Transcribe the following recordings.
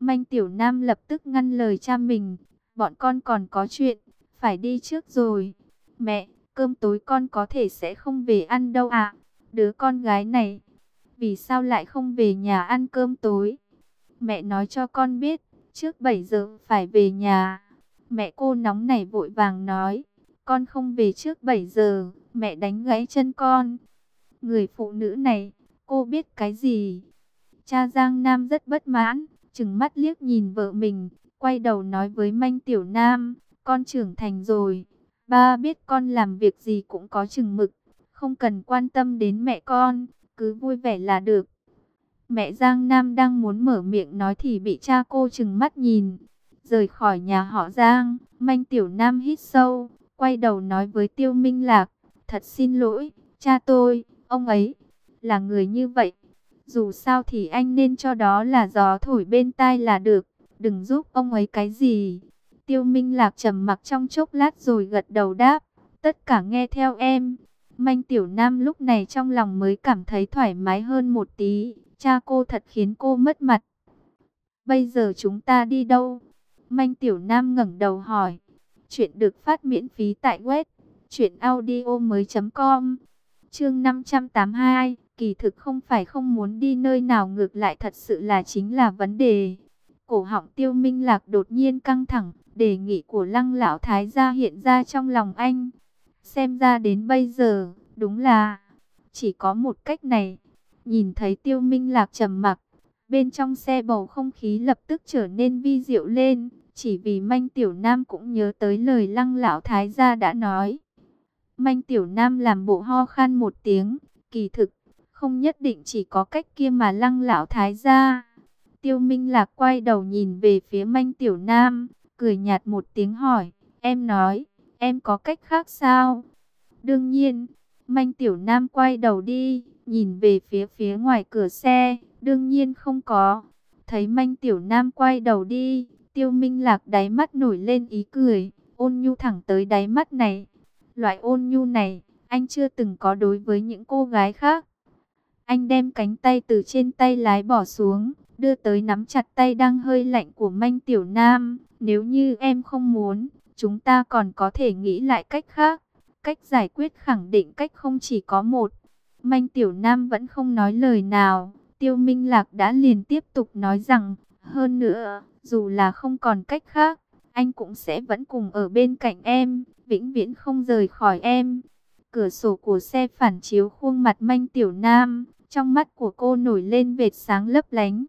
Manh Tiểu Nam lập tức ngăn lời cha mình. Bọn con còn có chuyện, phải đi trước rồi. Mẹ, cơm tối con có thể sẽ không về ăn đâu ạ. Đứa con gái này, vì sao lại không về nhà ăn cơm tối? Mẹ nói cho con biết, trước 7 giờ phải về nhà. Mẹ cô nóng nảy vội vàng nói, con không về trước 7 giờ, mẹ đánh gãy chân con. Người phụ nữ này, cô biết cái gì? Cha Giang Nam rất bất mãn, trừng mắt liếc nhìn vợ mình, quay đầu nói với Manh Tiểu Nam, con trưởng thành rồi, ba biết con làm việc gì cũng có chừng mực, không cần quan tâm đến mẹ con, cứ vui vẻ là được. Mẹ Giang Nam đang muốn mở miệng nói thì bị cha cô trừng mắt nhìn. Rời khỏi nhà họ Giang, Manh Tiểu Nam hít sâu, quay đầu nói với Tiêu Minh Lạc, thật xin lỗi, cha tôi, ông ấy là người như vậy. Dù sao thì anh nên cho đó là gió thổi bên tai là được, đừng giúp ông ấy cái gì. Tiêu Minh Lạc trầm mặc trong chốc lát rồi gật đầu đáp, tất cả nghe theo em. Manh Tiểu Nam lúc này trong lòng mới cảm thấy thoải mái hơn một tí. Cha cô thật khiến cô mất mặt. Bây giờ chúng ta đi đâu? Manh Tiểu Nam ngẩng đầu hỏi. Chuyện được phát miễn phí tại web truyệnaudiomoi.com. Chương 582, kỳ thực không phải không muốn đi nơi nào, ngược lại thật sự là chính là vấn đề. Cổ họng Tiêu Minh Lạc đột nhiên căng thẳng, đề nghị của Lăng lão thái gia hiện ra trong lòng anh. Xem ra đến bây giờ, đúng là chỉ có một cách này. Nhìn thấy Tiêu Minh Lạc trầm mặc, bên trong xe bầu không khí lập tức trở nên vi diệu lên, chỉ vì Manh Tiểu Nam cũng nhớ tới lời Lăng lão thái gia đã nói. Manh Tiểu Nam làm bộ ho khan một tiếng, kỳ thực không nhất định chỉ có cách kia mà Lăng lão thái gia. Tiêu Minh Lạc quay đầu nhìn về phía Manh Tiểu Nam, cười nhạt một tiếng hỏi, em nói, em có cách khác sao? Đương nhiên. Manh Tiểu Nam quay đầu đi, nhìn về phía ngoài cửa xe, đương nhiên không có. Thấy Manh Tiểu Nam quay đầu đi, Tiêu Minh Lạc đáy mắt nổi lên ý cười, ôn nhu thẳng tới đáy mắt này. Loại ôn nhu này, anh chưa từng có đối với những cô gái khác. Anh đem cánh tay từ trên tay lái bỏ xuống, đưa tới nắm chặt tay đang hơi lạnh của Manh Tiểu Nam. Nếu như em không muốn, chúng ta còn có thể nghĩ lại cách khác. Cách giải quyết khẳng định cách không chỉ có một. Manh Tiểu Nam vẫn không nói lời nào. Tiêu Minh Lạc đã liền tiếp tục nói rằng, hơn nữa, dù là không còn cách khác, anh cũng sẽ vẫn cùng ở bên cạnh em, vĩnh viễn không rời khỏi em. Cửa sổ của xe phản chiếu khuôn mặt Manh Tiểu Nam, trong mắt của cô nổi lên vệt sáng lấp lánh.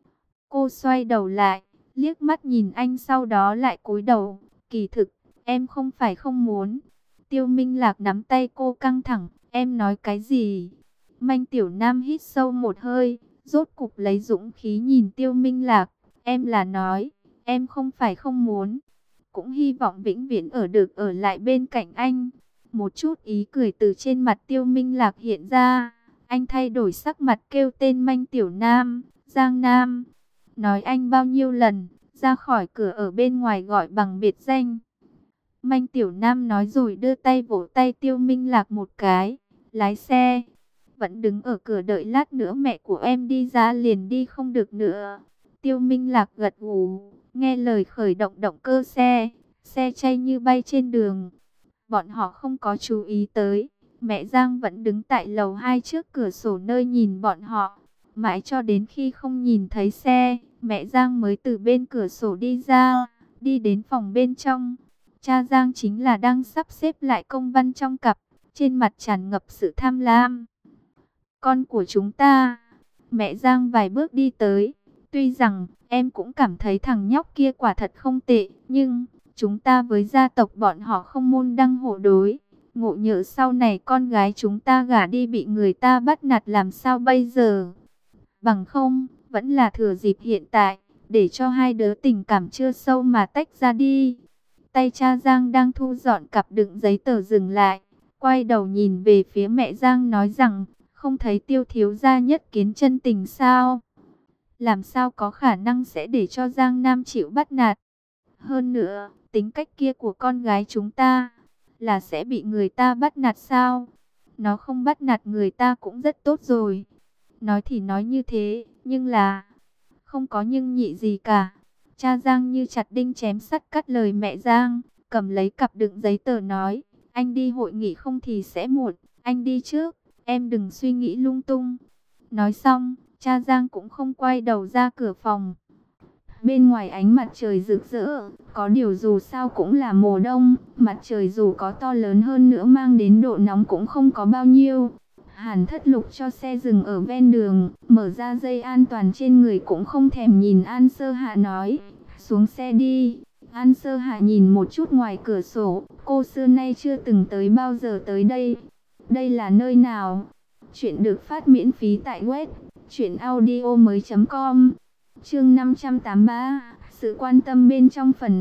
Cô xoay đầu lại, liếc mắt nhìn anh, sau đó lại cúi đầu. Kỳ thực, em không phải không muốn. Tiêu Minh Lạc nắm tay cô căng thẳng, em nói cái gì? Manh Tiểu Nam hít sâu một hơi, rốt cục lấy dũng khí nhìn Tiêu Minh Lạc. Em là nói, em không phải không muốn, cũng hy vọng vĩnh viễn ở lại bên cạnh anh. Một chút ý cười từ trên mặt Tiêu Minh Lạc hiện ra, anh thay đổi sắc mặt kêu tên Manh Tiểu Nam, Giang Nam. Nói anh bao nhiêu lần, ra khỏi cửa ở bên ngoài gọi bằng biệt danh. Manh Tiểu Nam nói rồi đưa tay vỗ tay Tiêu Minh Lạc một cái, lái xe. Vẫn đứng ở cửa đợi lát nữa mẹ của em đi ra liền đi không được nữa. Tiêu Minh Lạc gật gù, nghe lời khởi động động cơ xe, xe chạy như bay trên đường. Bọn họ không có chú ý tới, mẹ Giang vẫn đứng tại lầu 2 trước cửa sổ nơi nhìn bọn họ. Mãi cho đến khi không nhìn thấy xe, mẹ Giang mới từ bên cửa sổ đi ra, đi đến phòng bên trong. Cha Giang chính là đang sắp xếp lại công văn trong cặp, trên mặt tràn ngập sự tham lam. Con của chúng ta. Mẹ Giang vài bước đi tới. Tuy rằng em cũng cảm thấy thằng nhóc kia quả thật không tệ, nhưng chúng ta với gia tộc bọn họ không môn đăng hộ đối. Ngộ nhỡ sau này con gái chúng ta gả đi bị người ta bắt nạt làm sao bây giờ? Bằng không, vẫn là thừa dịp hiện tại, để cho hai đứa tình cảm chưa sâu mà tách ra đi. Tay cha Giang đang thu dọn cặp đựng giấy tờ dừng lại, quay đầu nhìn về phía mẹ Giang nói rằng, không thấy Tiêu thiếu gia nhất kiến chân tình sao? Làm sao có khả năng sẽ để cho Giang Nam chịu bắt nạt? Hơn nữa, tính cách kia của con gái chúng ta, là sẽ bị người ta bắt nạt sao? Nó không bắt nạt người ta cũng rất tốt rồi. Nói thì nói như thế, nhưng là Không có nhưng nhị gì cả. Cha Giang như chặt đinh chém sắt cắt lời mẹ Giang, cầm lấy cặp đựng giấy tờ nói, anh đi hội nghị không thì sẽ muộn, anh đi trước, em đừng suy nghĩ lung tung. Nói xong, cha Giang cũng không quay đầu ra cửa phòng. Bên ngoài ánh mặt trời rực rỡ, có điều dù sao cũng là mùa đông, mặt trời dù có to lớn hơn nữa mang đến độ nóng cũng không có bao nhiêu. Hàn Thất Lục cho xe dừng ở ven đường, mở ra dây an toàn trên người cũng không thèm nhìn An Sơ Hạ nói, xuống xe đi. An Sơ Hạ nhìn một chút ngoài cửa sổ, cô xưa nay chưa từng tới bao giờ tới đây. Đây là nơi nào? Chuyện được phát miễn phí tại web truyệnaudiomoi.com. Chương 583, sự quan tâm bên trong phần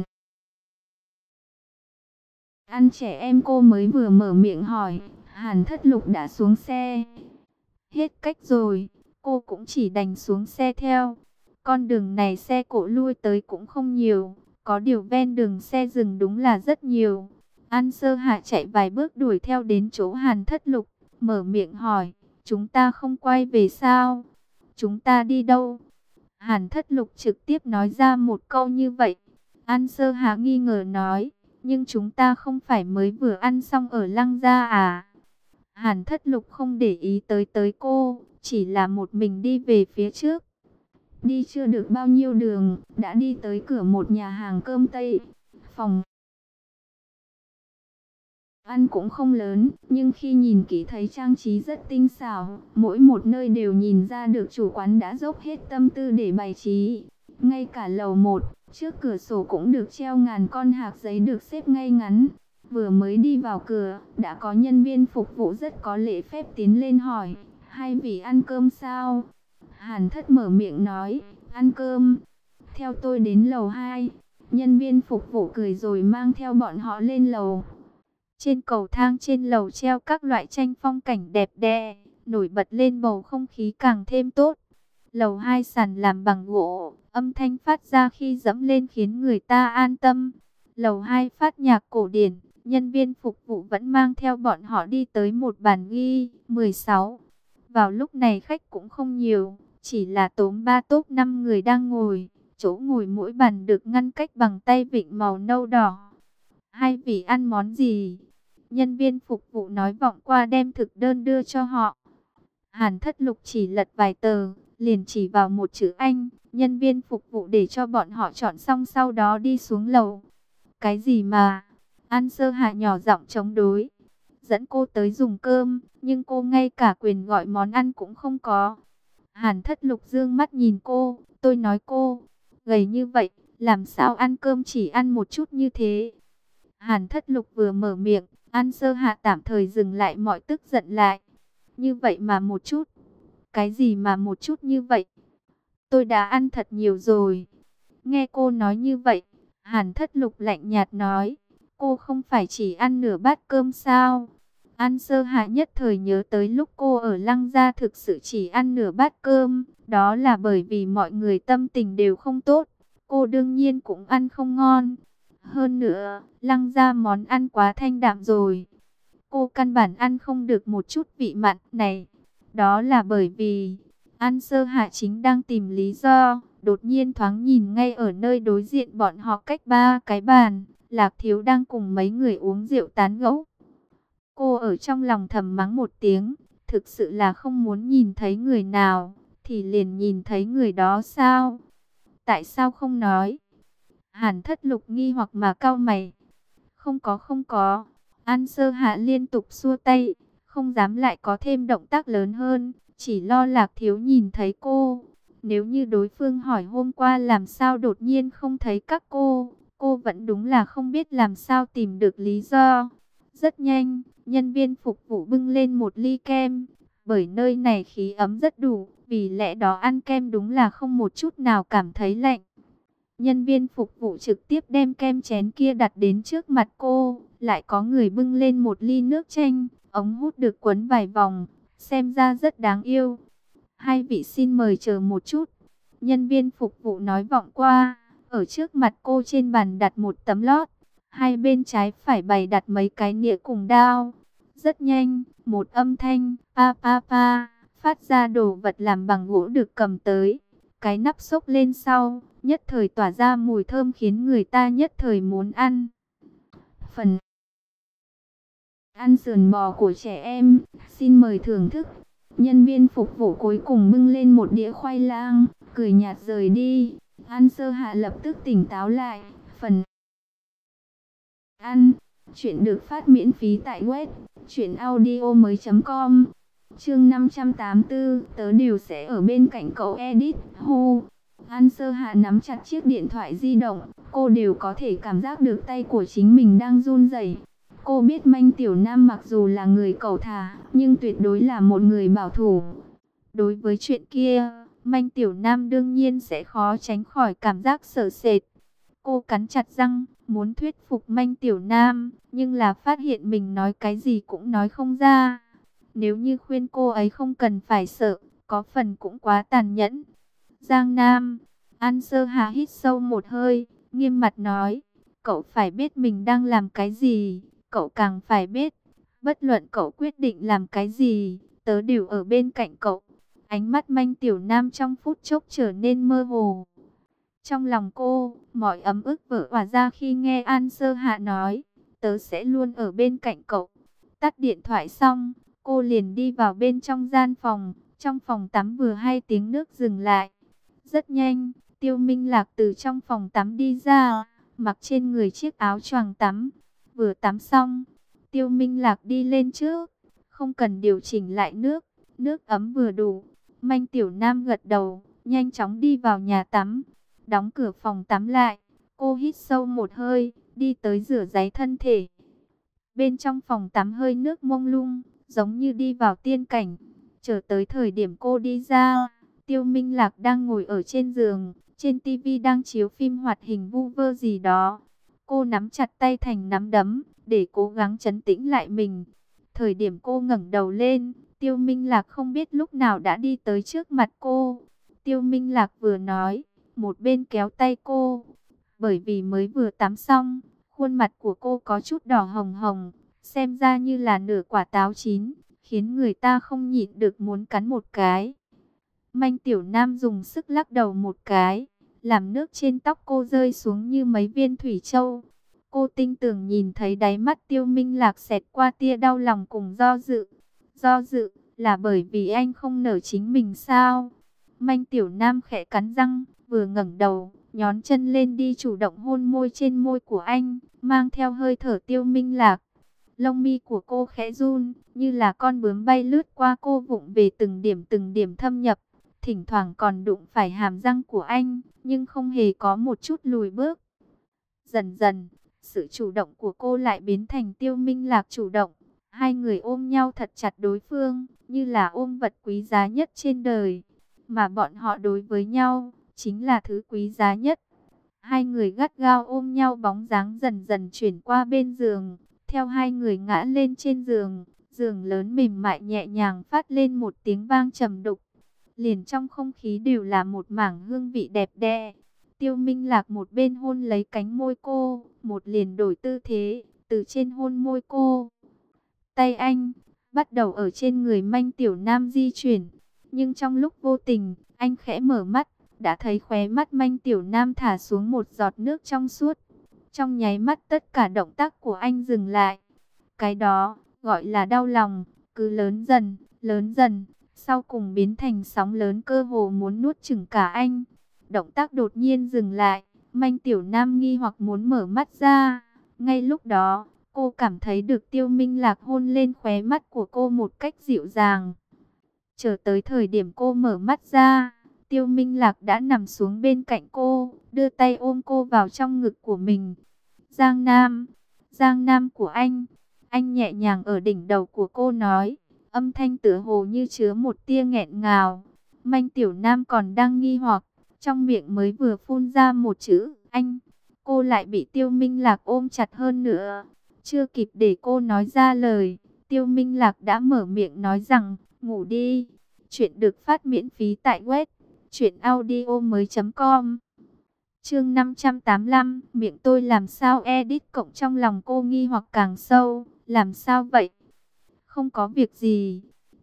ăn trẻ em. Cô mới vừa mở miệng hỏi, Hàn Thất Lục đã xuống xe. Hết cách rồi, cô cũng chỉ đành xuống xe theo. Con đường này xe cộ lui tới cũng không nhiều, có điều ven đường xe dừng đúng là rất nhiều. An Sơ Hạ chạy vài bước đuổi theo đến chỗ Hàn Thất Lục, mở miệng hỏi, chúng ta không quay về sao? Chúng ta đi đâu? Hàn Thất Lục trực tiếp nói ra một câu như vậy. An Sơ Hạ nghi ngờ nói, nhưng chúng ta không phải mới vừa ăn xong ở Lăng Gia à? Hàn Thất Lục không để ý tới cô, chỉ là một mình đi về phía trước. Đi chưa được bao nhiêu đường, đã đi tới cửa một nhà hàng cơm Tây. Phòng ăn cũng không lớn, nhưng khi nhìn kỹ thấy trang trí rất tinh xảo, mỗi một nơi đều nhìn ra được chủ quán đã dốc hết tâm tư để bày trí. Ngay cả lầu 1, trước cửa sổ cũng được treo ngàn con hạc giấy được xếp ngay ngắn. Vừa mới đi vào cửa, đã có nhân viên phục vụ rất có lễ phép tiến lên hỏi, hai vị ăn cơm sao? Hàn Thất mở miệng nói, ăn cơm. Theo tôi đến lầu 2. Nhân viên phục vụ cười rồi mang theo bọn họ lên lầu. Trên cầu thang trên lầu treo các loại tranh phong cảnh đẹp đẽ, nổi bật lên bầu không khí càng thêm tốt. Lầu 2 sàn làm bằng gỗ, âm thanh phát ra khi dẫm lên khiến người ta an tâm. Lầu 2 phát nhạc cổ điển, nhân viên phục vụ vẫn mang theo bọn họ đi tới một bàn ghi 16. Vào lúc này khách cũng không nhiều, chỉ là tốm 3 tốp 5 người đang ngồi, chỗ ngồi mỗi bàn được ngăn cách bằng tay vịn màu nâu đỏ. Hai vị ăn món gì? Nhân viên phục vụ nói vọng qua đem thực đơn đưa cho họ. Hàn Thất Lục chỉ lật vài tờ, liền chỉ vào một chữ Anh. Nhân viên phục vụ để cho bọn họ chọn xong sau đó đi xuống lầu. Cái gì mà? An Sơ Hạ nhỏ giọng chống đối. Dẫn cô tới dùng cơm, nhưng cô ngay cả quyền gọi món ăn cũng không có. Hàn Thất Lục dương mắt nhìn cô, tôi nói cô, gầy như vậy, làm sao ăn cơm chỉ ăn một chút như thế? Hàn Thất Lục vừa mở miệng, An Sơ Hạ tạm thời dừng lại mọi tức giận lại. Như vậy mà một chút? Cái gì mà một chút như vậy? Tôi đã ăn thật nhiều rồi. Nghe cô nói như vậy, Hàn Thất Lục lạnh nhạt nói, cô không phải chỉ ăn nửa bát cơm sao? An Sơ Hạ nhất thời nhớ tới lúc cô ở Lăng Gia thực sự chỉ ăn nửa bát cơm, đó là bởi vì mọi người tâm tình đều không tốt, cô đương nhiên cũng ăn không ngon. Hơn nữa, Lăng Gia món ăn quá thanh đạm rồi, cô căn bản ăn không được một chút vị mặn này. Đó là bởi vì An Sơ Hạ chính đang tìm lý do, đột nhiên thoáng nhìn ngay ở nơi đối diện bọn họ cách 3 cái bàn, Lạc Thiếu đang cùng mấy người uống rượu tán gẫu. Cô ở trong lòng thầm mắng một tiếng, thực sự là không muốn nhìn thấy người nào, thì liền nhìn thấy người đó sao? Tại sao không nói? Hàn Thất Lục nghi hoặc mà cau mày. Không có không có. An Sơ Hạ liên tục xua tay, không dám lại có thêm động tác lớn hơn, chỉ lo Lạc Thiếu nhìn thấy cô. Nếu như đối phương hỏi hôm qua làm sao đột nhiên không thấy các cô vẫn đúng là không biết làm sao tìm được lý do. Rất nhanh, nhân viên phục vụ bưng lên một ly kem, bởi nơi này khí ấm rất đủ, vì lẽ đó ăn kem đúng là không một chút nào cảm thấy lạnh. Nhân viên phục vụ trực tiếp đem kem chén kia đặt đến trước mặt cô, lại có người bưng lên một ly nước chanh, ống hút được quấn vài vòng, xem ra rất đáng yêu. Hai vị xin mời chờ một chút. Nhân viên phục vụ nói vọng qua, ở trước mặt cô trên bàn đặt một tấm lót, hai bên trái phải bày đặt mấy cái nĩa cùng dao. Rất nhanh, một âm thanh pa pa pa phát ra đồ vật làm bằng gỗ được cầm tới. Cái nắp xốc lên sau, nhất thời tỏa ra mùi thơm khiến người ta nhất thời muốn ăn. Phần ăn sườn bò của trẻ em, xin mời thưởng thức. Nhân viên phục vụ cuối cùng bưng lên một đĩa khoai lang, cười nhạt rời đi. An Sơ Hạ lập tức tỉnh táo lại. Phần ăn, chuyện được phát miễn phí tại web truyệnaudiomoi.com. Chương 584, tớ đều sẽ ở bên cạnh cậu Edit. Hu. An Sơ Hạ nắm chặt chiếc điện thoại di động, cô đều có thể cảm giác được tay của chính mình đang run rẩy. Cô biết Manh Tiểu Nam mặc dù là người cẩu thả, nhưng tuyệt đối là một người bảo thủ. Đối với chuyện kia, Manh Tiểu Nam đương nhiên sẽ khó tránh khỏi cảm giác sợ sệt. Cô cắn chặt răng, muốn thuyết phục Manh Tiểu Nam, nhưng là phát hiện mình nói cái gì cũng nói không ra. Nếu như khuyên cô ấy không cần phải sợ, có phần cũng quá tàn nhẫn. Giang Nam, An Sơ Hà hít sâu một hơi, nghiêm mặt nói, cậu phải biết mình đang làm cái gì, cậu càng phải biết, bất luận cậu quyết định làm cái gì, tớ đều ở bên cạnh cậu. Ánh mắt Manh Tiểu Nam trong phút chốc trở nên mơ hồ. Trong lòng cô, mọi ấm ức vỡ òa ra khi nghe An Sơ Hạ nói, tớ sẽ luôn ở bên cạnh cậu. Tắt điện thoại xong, cô liền đi vào bên trong gian phòng. Trong phòng tắm vừa hay tiếng nước dừng lại. Rất nhanh, Tiêu Minh Lạc từ trong phòng tắm đi ra, mặc trên người chiếc áo choàng tắm. Vừa tắm xong, Tiêu Minh Lạc đi lên trước, không cần điều chỉnh lại nước, nước ấm vừa đủ. Manh Tiểu Nam gật đầu, nhanh chóng đi vào nhà tắm, đóng cửa phòng tắm lại. Cô hít sâu một hơi, đi tới rửa ráy thân thể. Bên trong phòng tắm hơi nước mông lung, giống như đi vào tiên cảnh. Chờ tới thời điểm cô đi ra, Tiêu Minh Lạc đang ngồi ở trên giường, trên tivi đang chiếu phim hoạt hình vu vơ gì đó. Cô nắm chặt tay thành nắm đấm, để cố gắng trấn tĩnh lại mình. Thời điểm cô ngẩng đầu lên, Tiêu Minh Lạc không biết lúc nào đã đi tới trước mặt cô. Tiêu Minh Lạc vừa nói, một bên kéo tay cô. Bởi vì mới vừa tắm xong, khuôn mặt của cô có chút đỏ hồng hồng, xem ra như là nửa quả táo chín, khiến người ta không nhịn được muốn cắn một cái. Manh Tiểu Nam dùng sức lắc đầu một cái, làm nước trên tóc cô rơi xuống như mấy viên thủy châu. Cô tinh tường nhìn thấy đáy mắt Tiêu Minh Lạc xẹt qua tia đau lòng cùng do dự. Do dự là bởi vì anh không nở chính mình sao? Manh Tiểu Nam khẽ cắn răng, vừa ngẩng đầu, nhón chân lên đi chủ động hôn môi trên môi của anh, mang theo hơi thở Tiêu Minh Lạc. Lông mi của cô khẽ run, như là con bướm bay lướt qua cô vụng về từng điểm thâm nhập. Thỉnh thoảng còn đụng phải hàm răng của anh, nhưng không hề có một chút lùi bước. Dần dần, sự chủ động của cô lại biến thành Tiêu Minh Lạc chủ động. Hai người ôm nhau thật chặt đối phương, như là ôm vật quý giá nhất trên đời. Mà bọn họ đối với nhau, chính là thứ quý giá nhất. Hai người gắt gao ôm nhau, bóng dáng dần dần chuyển qua bên giường. Theo hai người ngã lên trên giường, giường lớn mềm mại nhẹ nhàng phát lên một tiếng vang trầm đục. Liền trong không khí đều là một mảng hương vị đẹp đẽ. Tiêu Minh Lạc một bên hôn lấy cánh môi cô, một liền đổi tư thế, từ trên hôn môi cô. Tay anh bắt đầu ở trên người Manh Tiểu Nam di chuyển, nhưng trong lúc vô tình, anh khẽ mở mắt, đã thấy khóe mắt Manh Tiểu Nam thả xuống một giọt nước trong suốt. Trong nháy mắt tất cả động tác của anh dừng lại. Cái đó gọi là đau lòng, cứ lớn dần, sau cùng biến thành sóng lớn cơ hồ muốn nuốt chửng cả anh. Động tác đột nhiên dừng lại, Manh Tiểu Nam nghi hoặc muốn mở mắt ra. Ngay lúc đó, cô cảm thấy được Tiêu Minh Lạc hôn lên khóe mắt của cô một cách dịu dàng. Chờ tới thời điểm cô mở mắt ra, Tiêu Minh Lạc đã nằm xuống bên cạnh cô, đưa tay ôm cô vào trong ngực của mình. Giang Nam của anh nhẹ nhàng ở đỉnh đầu của cô nói, âm thanh tựa hồ như chứa một tia nghẹn ngào. Manh Tiểu Nam còn đang nghi hoặc, trong miệng mới vừa phun ra một chữ, anh. Cô lại bị Tiêu Minh Lạc ôm chặt hơn nữa. Chưa kịp để cô nói ra lời, Tiêu Minh Lạc đã mở miệng nói rằng, ngủ đi. Chuyện được phát miễn phí tại web truyệnaudiomoi.com. Chương 585, miệng tôi làm sao edit cộng trong lòng cô nghi hoặc càng sâu, làm sao vậy? Không có việc gì.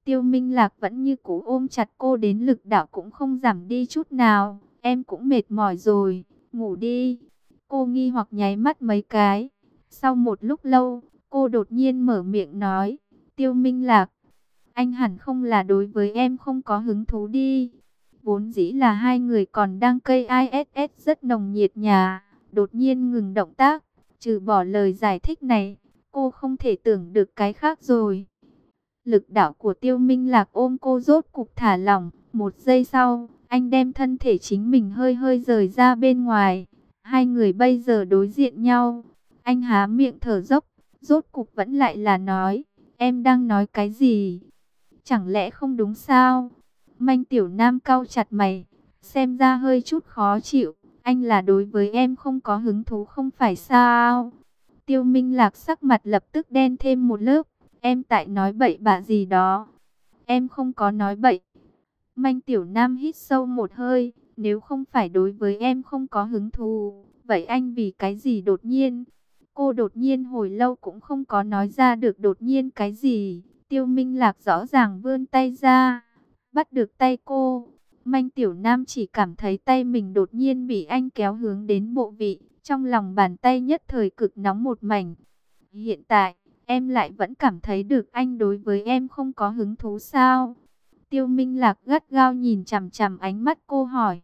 Tiêu Minh Lạc vẫn như cũ ôm chặt cô đến lực đạo cũng không giảm đi chút nào. Em cũng mệt mỏi rồi, ngủ đi. Cô nghi hoặc nháy mắt mấy cái. Sau một lúc lâu, cô đột nhiên mở miệng nói, Tiêu Minh Lạc, anh hẳn không là đối với em không có hứng thú đi. Vốn dĩ là hai người còn đang cây ISS rất nồng nhiệt nhà, đột nhiên ngừng động tác, trừ bỏ lời giải thích này, cô không thể tưởng được cái khác rồi. Lực đạo của Tiêu Minh Lạc ôm cô rốt cục thả lỏng, một giây sau, anh đem thân thể chính mình hơi hơi rời ra bên ngoài. Hai người bây giờ đối diện nhau, anh há miệng thở dốc, rốt cục vẫn lại là nói, em đang nói cái gì? Chẳng lẽ không đúng sao? Manh Tiểu Nam cau chặt mày, xem ra hơi chút khó chịu, anh là đối với em không có hứng thú không phải sao? Tiêu Minh Lạc sắc mặt lập tức đen thêm một lớp, em tại nói bậy bạ gì đó. Em không có nói bậy. Manh Tiểu Nam hít sâu một hơi, nếu không phải đối với em không có hứng thú, vậy anh vì cái gì đột nhiên? Cô đột nhiên hồi lâu cũng không có nói ra được đột nhiên cái gì. Tiêu Minh Lạc rõ ràng vươn tay ra, bắt được tay cô. Manh Tiểu Nam chỉ cảm thấy tay mình đột nhiên bị anh kéo hướng đến bộ vị, trong lòng bàn tay nhất thời cực nóng một mảnh. Hiện tại, em lại vẫn cảm thấy được anh đối với em không có hứng thú sao? Tiêu Minh Lạc gắt gao nhìn chằm chằm ánh mắt cô hỏi.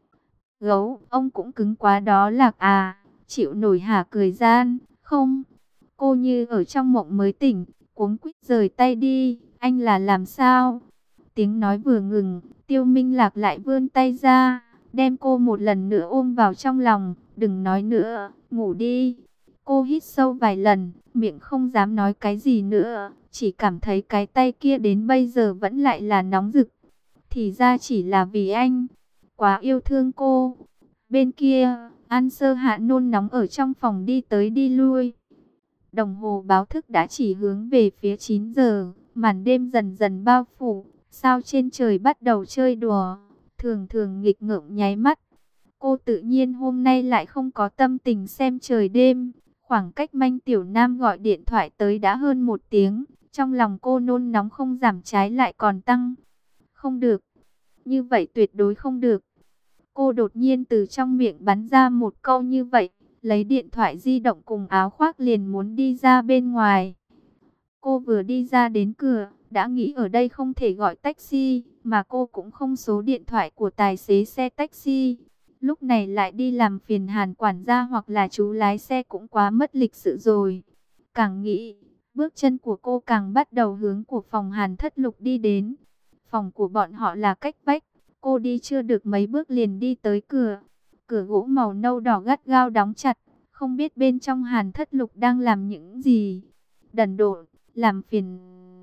Gấu, ông cũng cứng quá đó Lạc à, chịu nổi hả cười gian, không? Cô như ở trong mộng mới tỉnh, cuống quýt rời tay đi, anh là làm sao? Tiếng nói vừa ngừng, Tiêu Minh Lạc lại vươn tay ra, đem cô một lần nữa ôm vào trong lòng, đừng nói nữa, ngủ đi. Cô hít sâu vài lần, miệng không dám nói cái gì nữa, chỉ cảm thấy cái tay kia đến bây giờ vẫn lại là nóng rực. Thì ra chỉ là vì anh, quá yêu thương cô. Bên kia, An Sơ Hạ nôn nóng ở trong phòng đi tới đi lui. Đồng hồ báo thức đã chỉ hướng về phía 9 giờ, màn đêm dần dần bao phủ, sao trên trời bắt đầu chơi đùa, thường thường nghịch ngợm nháy mắt. Cô tự nhiên hôm nay lại không có tâm tình xem trời đêm. Khoảng cách Manh Tiểu Nam gọi điện thoại tới đã hơn 1 tiếng, trong lòng cô nôn nóng không giảm trái lại còn tăng. Không được, như vậy tuyệt đối không được. Cô đột nhiên từ trong miệng bắn ra một câu như vậy, lấy điện thoại di động cùng áo khoác liền muốn đi ra bên ngoài. Cô vừa đi ra đến cửa, đã nghĩ ở đây không thể gọi taxi, mà cô cũng không số điện thoại của tài xế xe taxi. Lúc này lại đi làm phiền Hàn quản gia hoặc là chú lái xe cũng quá mất lịch sự rồi. Càng nghĩ, bước chân của cô càng bắt đầu hướng của phòng Hàn Thất Lục đi đến. Phòng của bọn họ là cách vách, cô đi chưa được mấy bước liền đi tới cửa. Cửa gỗ màu nâu đỏ gắt gao đóng chặt, không biết bên trong Hàn Thất Lục đang làm những gì. Đần độn, làm phiền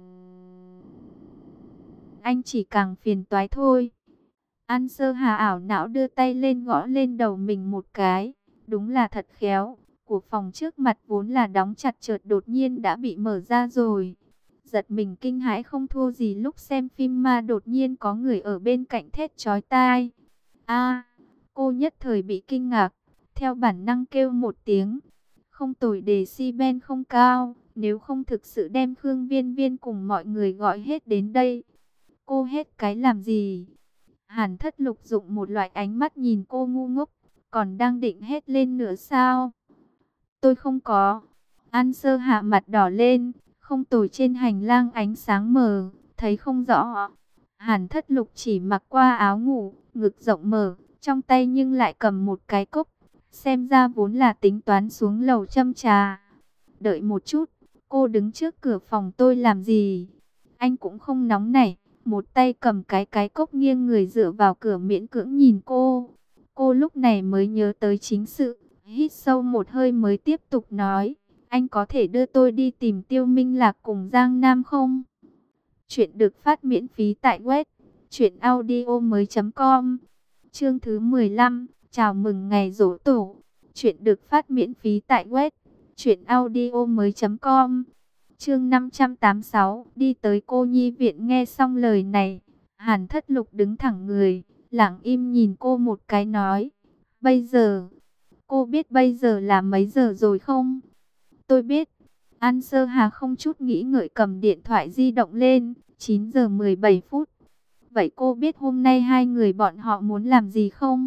anh chỉ càng phiền toái thôi. An Sơ Hà ảo não đưa tay lên gõ lên đầu mình một cái. Đúng là thật khéo, của phòng trước mặt vốn là đóng chặt chợt đột nhiên đã bị mở ra rồi. Giật mình kinh hãi không thua gì lúc xem phim ma đột nhiên có người ở bên cạnh thét chói tai. A, cô nhất thời bị kinh ngạc, theo bản năng kêu một tiếng. Không tồi, decibel không cao, nếu không thực sự đem Khương Viên Viên cùng mọi người gọi hết đến đây. Cô hết cái làm gì? Hàn Thất Lục dụng một loại ánh mắt nhìn cô ngu ngốc, còn đang định hét lên nữa sao? Tôi không có. An Sơ Hạ mặt đỏ lên, không tồi, trên hành lang ánh sáng mờ, thấy không rõ. Hàn Thất Lục chỉ mặc qua áo ngủ, ngực rộng mở, trong tay nhưng lại cầm một cái cốc. Xem ra vốn là tính toán xuống lầu châm trà. Đợi một chút, cô đứng trước cửa phòng tôi làm gì? Anh cũng không nóng nảy, một tay cầm cái cốc nghiêng người dựa vào cửa miễn cưỡng nhìn cô. Cô lúc này mới nhớ tới chính sự, hít sâu một hơi mới tiếp tục nói. Anh có thể đưa tôi đi tìm Tiêu Minh Lạc cùng Giang Nam không? Chuyện được phát miễn phí tại web truyệnaudiomoi.com. Chương thứ 15, chào mừng ngày giỗ tổ. Chuyện được phát miễn phí tại web truyệnaudiomoi.com. Chương 586, đi tới cô nhi viện. Nghe xong lời này, Hàn Thất Lục đứng thẳng người, lặng im nhìn cô một cái nói, bây giờ, cô biết bây giờ là mấy giờ rồi không? Tôi biết. An Sơ Hà không chút nghĩ ngợi cầm điện thoại di động lên, 9 giờ 17 phút. Vậy cô biết hôm nay hai người bọn họ muốn làm gì không?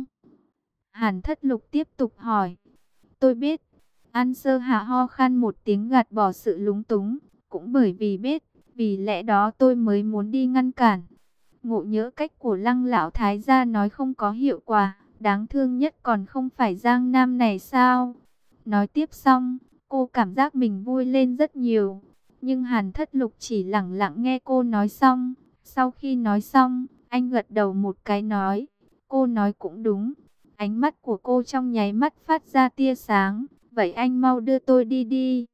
Hàn Thất Lục tiếp tục hỏi. Tôi biết. An Sơ Hạ ho khan một tiếng gạt bỏ sự lúng túng. Cũng bởi vì biết, vì lẽ đó tôi mới muốn đi ngăn cản. Ngộ nhỡ cách của Lăng lão thái gia nói không có hiệu quả, đáng thương nhất còn không phải Giang Nam này sao? Nói tiếp xong, cô cảm giác mình vui lên rất nhiều. Nhưng Hàn Thất Lục chỉ lẳng lặng nghe cô nói xong. Sau khi nói xong, anh gật đầu một cái nói, cô nói cũng đúng. Ánh mắt của cô trong nháy mắt phát ra tia sáng, vậy anh mau đưa tôi đi đi.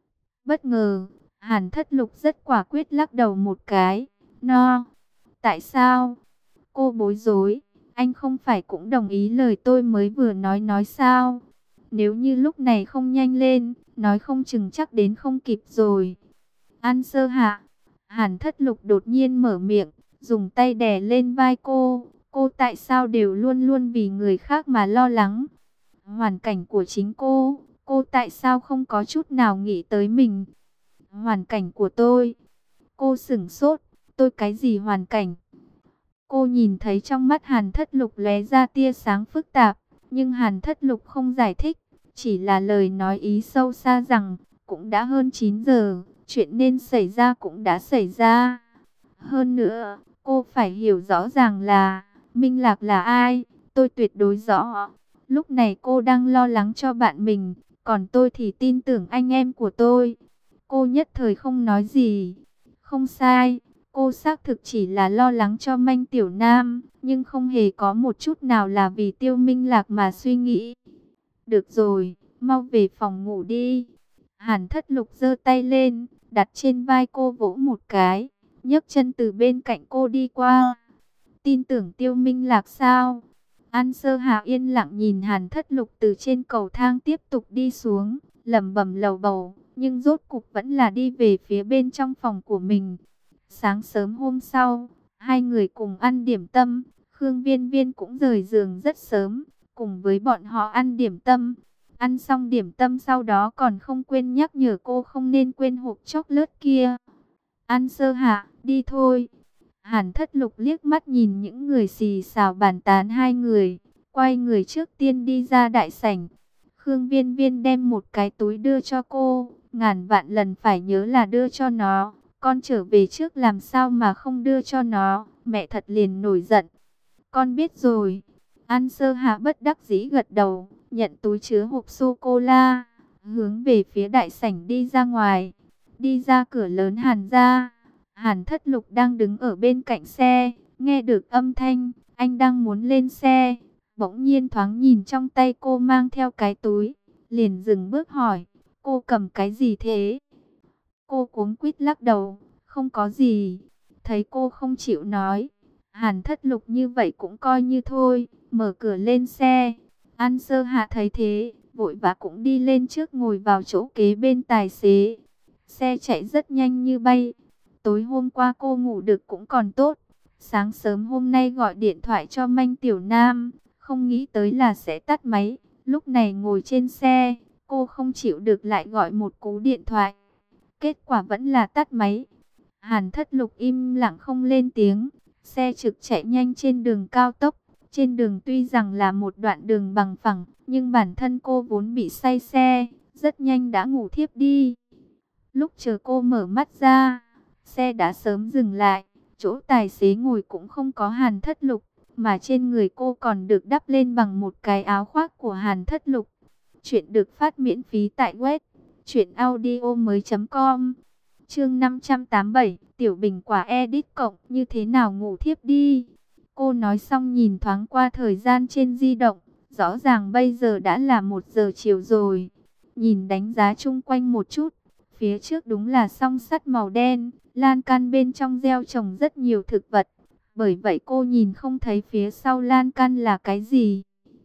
Bất ngờ, Hàn Thất Lục rất quả quyết lắc đầu một cái, no. Tại sao? Cô bối rối, anh không phải cũng đồng ý lời tôi mới vừa nói sao? Nếu như lúc này không nhanh lên, nói không chừng chắc đến không kịp rồi. An Sơ Hạ, Hàn Thất Lục đột nhiên mở miệng, dùng tay đè lên vai cô. Cô tại sao đều luôn luôn vì người khác mà lo lắng? Hoàn cảnh của chính cô tại sao không có chút nào nghĩ tới mình? Hoàn cảnh của tôi. Cô sửng sốt, tôi cái gì hoàn cảnh? Cô nhìn thấy trong mắt Hàn Thất Lục lóe ra tia sáng phức tạp, nhưng Hàn Thất Lục không giải thích, chỉ là lời nói ý sâu xa rằng, cũng đã hơn 9 giờ, chuyện nên xảy ra cũng đã xảy ra. Hơn nữa, cô phải hiểu rõ ràng là, Minh Lạc là ai, tôi tuyệt đối rõ. Lúc này cô đang lo lắng cho bạn mình, còn tôi thì tin tưởng anh em của tôi. Cô nhất thời không nói gì. Không sai, cô xác thực chỉ là lo lắng cho Manh Tiểu Nam, nhưng không hề có một chút nào là vì Tiêu Minh Lạc mà suy nghĩ. Được rồi, mau về phòng ngủ đi. Hàn Thất Lục giơ tay lên, đặt trên vai cô vỗ một cái, nhấc chân từ bên cạnh cô đi qua. Tin tưởng Tiêu Minh Lạc sao? An Sơ Hạ yên lặng nhìn Hàn Thất Lục từ trên cầu thang tiếp tục đi xuống, lẩm bẩm lầu bầu, nhưng rốt cục vẫn là đi về phía bên trong phòng của mình. Sáng sớm hôm sau, hai người cùng ăn điểm tâm, Khương Viên Viên cũng rời giường rất sớm, cùng với bọn họ ăn điểm tâm. Ăn xong điểm tâm sau đó còn không quên nhắc nhở cô không nên quên hộp chocolate kia. An Sơ Hạ, đi thôi. Hàn Thất Lục liếc mắt nhìn những người xì xào bàn tán hai người, quay người trước tiên đi ra đại sảnh. Khương Viên Viên đem một cái túi đưa cho cô, ngàn vạn lần phải nhớ là đưa cho nó. Con trở về trước làm sao mà không đưa cho nó, mẹ thật liền nổi giận. Con biết rồi. An Sơ Hạ bất đắc dĩ gật đầu, nhận túi chứa hộp sô-cô-la, hướng về phía đại sảnh đi ra ngoài. Đi ra cửa lớn Hàn gia, Hàn Thất Lục đang đứng ở bên cạnh xe, nghe được âm thanh, anh đang muốn lên xe. Bỗng nhiên thoáng nhìn trong tay cô mang theo cái túi, liền dừng bước hỏi, cô cầm cái gì thế? Cô cuống quýt lắc đầu, không có gì. Thấy cô không chịu nói, Hàn Thất Lục như vậy cũng coi như thôi, mở cửa lên xe. An Sơ Hạ thấy thế, vội vã cũng đi lên trước ngồi vào chỗ kế bên tài xế. Xe chạy rất nhanh như bay. Tối hôm qua cô ngủ được cũng còn tốt. Sáng sớm hôm nay gọi điện thoại cho Manh Tiểu Nam, không nghĩ tới là sẽ tắt máy. Lúc này ngồi trên xe, cô không chịu được lại gọi một cú điện thoại. Kết quả vẫn là tắt máy. Hàn Thất Lục im lặng không lên tiếng. Xe trực chạy nhanh trên đường cao tốc. Trên đường tuy rằng là một đoạn đường bằng phẳng, nhưng bản thân cô vốn bị say xe, rất nhanh đã ngủ thiếp đi. Lúc chờ cô mở mắt ra, xe đã sớm dừng lại. Chỗ tài xế ngồi cũng không có Hàn Thất Lục, mà trên người cô còn được đắp lên bằng một cái áo khoác của Hàn Thất Lục. Chuyện được phát miễn phí tại web truyệnaudiomoi.com. Chương 587, Tiểu Bình Quả edit cộng, như thế nào ngủ thiếp đi. Cô nói xong nhìn thoáng qua thời gian trên di động, rõ ràng bây giờ đã là 1 giờ chiều rồi. Nhìn đánh giá chung quanh một chút, phía trước đúng là song sắt màu đen, lan can bên trong gieo trồng rất nhiều thực vật. Bởi vậy cô nhìn không thấy phía sau lan can là cái gì.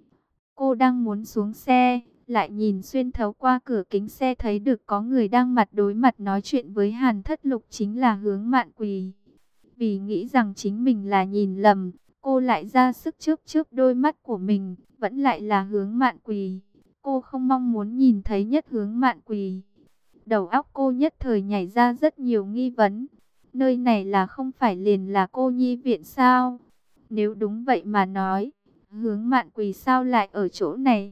Cô đang muốn xuống xe, lại nhìn xuyên thấu qua cửa kính xe thấy được có người đang mặt đối mặt nói chuyện với Hàn Thất Lục, chính là Hướng Mạn Quỳ. Vì nghĩ rằng chính mình là nhìn lầm, cô lại ra sức chớp chớp đôi mắt của mình, vẫn lại là Hướng Mạn Quỳ. Cô không mong muốn nhìn thấy nhất Hướng Mạn Quỳ. Đầu óc cô nhất thời nhảy ra rất nhiều nghi vấn. nơi này là không phải liền là cô nhi viện sao? Nếu đúng vậy mà nói, Hướng Mạn Quỳ sao lại ở chỗ này?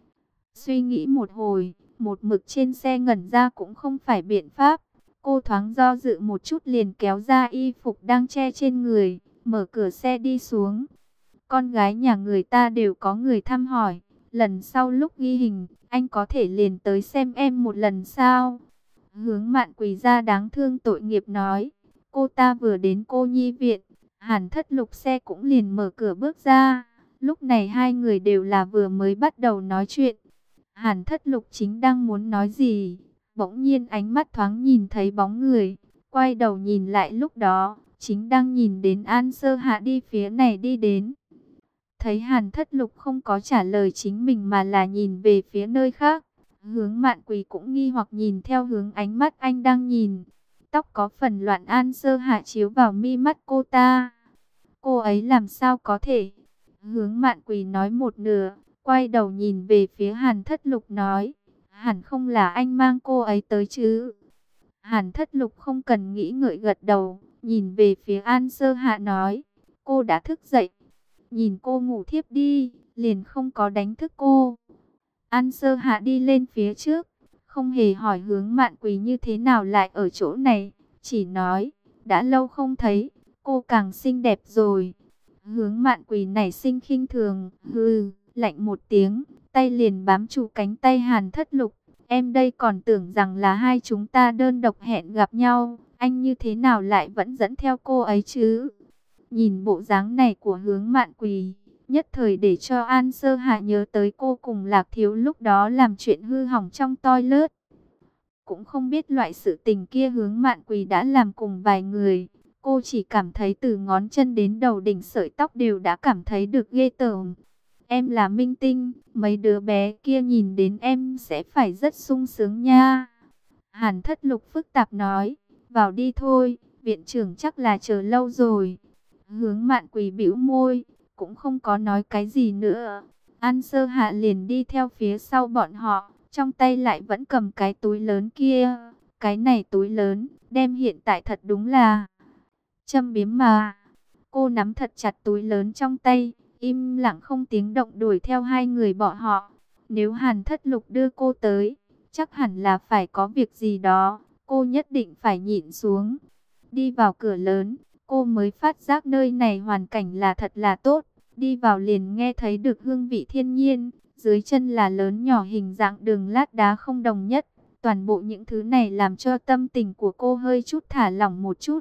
Suy nghĩ một hồi, một mực trên xe ngẩn ra cũng không phải biện pháp. Cô thoáng do dự một chút liền kéo ra y phục đang che trên người, mở cửa xe đi xuống. Con gái nhà người ta đều có người thăm hỏi. Lần sau lúc ghi hình, anh có thể liền tới xem em một lần sao? Hướng Mạn Quỳ ra đáng thương tội nghiệp nói. Cô ta vừa đến cô nhi viện, Hàn Thất Lục xe cũng liền mở cửa bước ra. Lúc này hai người đều là vừa mới bắt đầu nói chuyện. Hàn Thất Lục chính đang muốn nói gì, bỗng nhiên ánh mắt thoáng nhìn thấy bóng người, quay đầu nhìn lại lúc đó, chính đang nhìn đến An Sơ Hạ đi phía này đi đến. Thấy Hàn Thất Lục không có trả lời chính mình mà là nhìn về phía nơi khác, Hướng Mạn Quỳ cũng nghi hoặc nhìn theo hướng ánh mắt anh đang nhìn. Tóc có phần loạn An Sơ Hạ chiếu vào mi mắt cô ta. Cô ấy làm sao có thể? Hướng Mạn Quỳ nói một nửa, quay đầu nhìn về phía Hàn Thất Lục nói, hẳn không là anh mang cô ấy tới chứ? Hàn Thất Lục không cần nghĩ ngợi gật đầu, nhìn về phía An Sơ Hạ nói, cô đã thức dậy. Nhìn cô ngủ thiếp đi, liền không có đánh thức cô. An Sơ Hạ đi lên phía trước, không hề hỏi Hướng Mạn Quỳ như thế nào lại ở chỗ này, chỉ nói, đã lâu không thấy, cô càng xinh đẹp rồi. Hướng Mạn Quỳ nảy sinh khinh thường, hừ, lạnh một tiếng, tay liền bám trụ cánh tay Hàn Thất Lục. Em đây còn tưởng rằng là hai chúng ta đơn độc hẹn gặp nhau, anh như thế nào lại vẫn dẫn theo cô ấy chứ? Nhìn bộ dáng này của Hướng Mạn Quỳ, nhất thời để cho An Sơ Hạ nhớ tới cô cùng Lạc Thiếu lúc đó làm chuyện hư hỏng trong toilet. Cũng không biết loại sự tình kia Hướng Mạn Quỳ đã làm cùng vài người. Cô chỉ cảm thấy từ ngón chân đến đầu đỉnh sợi tóc đều đã cảm thấy được ghê tởm. Em là minh tinh, mấy đứa bé kia nhìn đến em sẽ phải rất sung sướng nha. Hàn Thất Lục phức tạp nói, vào đi thôi, viện trưởng chắc là chờ lâu rồi. Hướng Mạn Quỳ bĩu môi, cũng không có nói cái gì nữa. An Sơ Hạ liền đi theo phía sau bọn họ, trong tay lại vẫn cầm cái túi lớn kia. Cái này túi lớn, đem hiện tại thật đúng là châm biếm mà. Cô nắm thật chặt túi lớn trong tay, im lặng không tiếng động đuổi theo hai người bọn họ. Nếu Hàn Thất Lục đưa cô tới, chắc hẳn là phải có việc gì đó, cô nhất định phải nhịn xuống. Đi vào cửa lớn, cô mới phát giác nơi này hoàn cảnh là thật là tốt. Đi vào liền nghe thấy được hương vị thiên nhiên, dưới chân là lớn nhỏ hình dạng đường lát đá không đồng nhất. Toàn bộ những thứ này làm cho tâm tình của cô hơi chút thả lỏng một chút.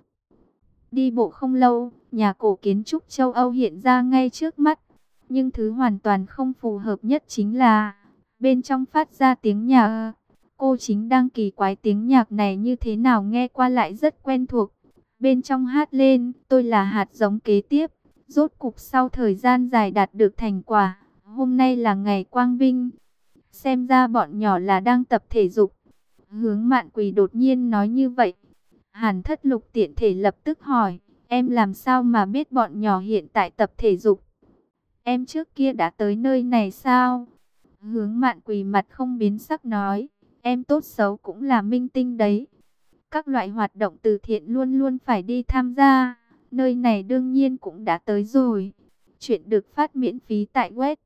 Đi bộ không lâu, nhà cổ kiến trúc châu Âu hiện ra ngay trước mắt. Nhưng thứ hoàn toàn không phù hợp nhất chính là bên trong phát ra tiếng nhạc. Cô chính đang kỳ quái tiếng nhạc này như thế nào nghe qua lại rất quen thuộc. Bên trong hát lên, tôi là hạt giống kế tiếp. Rốt cục sau thời gian dài đạt được thành quả. Hôm nay là ngày quang vinh. Xem ra bọn nhỏ là đang tập thể dục. Hướng Mạn Quỳ đột nhiên nói như vậy. Hàn Thất Lục tiện thể lập tức hỏi, em làm sao mà biết bọn nhỏ hiện tại tập thể dục? Em trước kia đã tới nơi này sao? Hướng Mạn Quỳ mặt không biến sắc nói, em tốt xấu cũng là minh tinh đấy. Các loại hoạt động từ thiện luôn luôn phải đi tham gia, nơi này đương nhiên cũng đã tới rồi. Chuyện được phát miễn phí tại web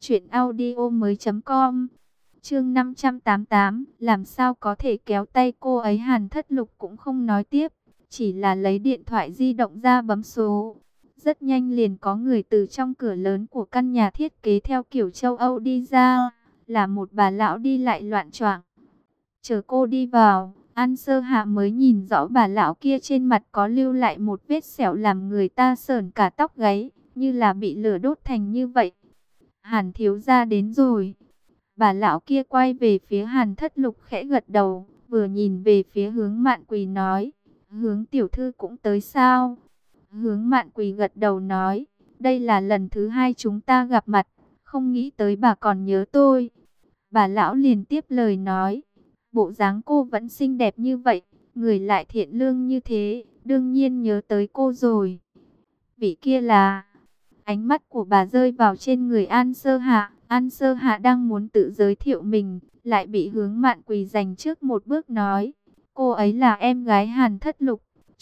truyệnaudiomoi.com. Chương 588, làm sao có thể kéo tay cô ấy? Hàn Thất Lục cũng không nói tiếp, chỉ là lấy điện thoại di động ra bấm số. Rất nhanh liền có người từ trong cửa lớn của căn nhà thiết kế theo kiểu châu Âu đi ra, là một bà lão đi lại loạng choạng. Chờ cô đi vào, An Sơ Hạ mới nhìn rõ bà lão kia trên mặt có lưu lại một vết sẹo làm người ta sởn cả tóc gáy, như là bị lửa đốt thành như vậy. Hàn thiếu gia đến rồi. Bà lão kia quay về phía Hàn Thất Lục khẽ gật đầu, vừa nhìn về phía Hướng Mạn Quỳ nói, Hướng tiểu thư cũng tới sao? Hướng Mạn Quỳ gật đầu nói, đây là lần thứ hai chúng ta gặp mặt, không nghĩ tới bà còn nhớ tôi. Bà lão liền tiếp lời nói, bộ dáng cô vẫn xinh đẹp như vậy, người lại thiện lương như thế, đương nhiên nhớ tới cô rồi. Vị kia là... Ánh mắt của bà rơi vào trên người An Sơ Hạ. An Sơ Hạ đang muốn tự giới thiệu mình, lại bị Hướng Mạn Quỳ giành trước một bước nói. Cô ấy là em gái Hàn Thất Lục,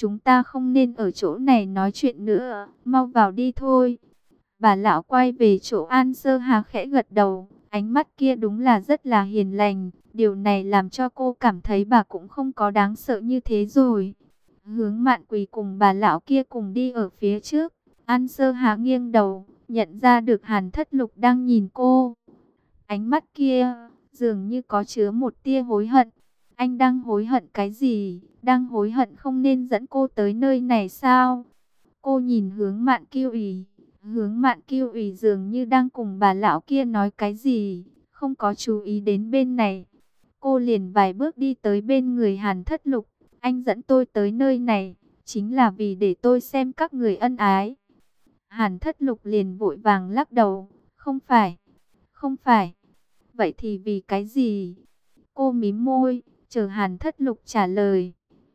chúng ta không nên ở chỗ này nói chuyện nữa, mau vào đi thôi. Bà lão quay về chỗ An Sơ Hà khẽ gật đầu, ánh mắt kia đúng là rất là hiền lành. Điều này làm cho cô cảm thấy bà cũng không có đáng sợ như thế rồi. Hướng Mạn Quỳ cùng bà lão kia cùng đi ở phía trước. An Sơ Hà nghiêng đầu, nhận ra được Hàn Thất Lục đang nhìn cô. Ánh mắt kia dường như có chứa một tia hối hận. Anh đang hối hận cái gì? Đang hối hận không nên dẫn cô tới nơi này sao? Cô nhìn Hướng Mạn Kiêu Ủy. Hướng Mạn Kiêu Ủy dường như đang cùng bà lão kia nói cái gì, không có chú ý đến bên này. Cô liền vài bước đi tới bên người Hàn Thất Lục. Anh dẫn tôi tới nơi này, chính là vì để tôi xem các người ân ái. Hàn Thất Lục liền vội vàng lắc đầu. Không phải, không phải. Vậy thì vì cái gì? Cô mím môi, chờ Hàn Thất Lục trả lời.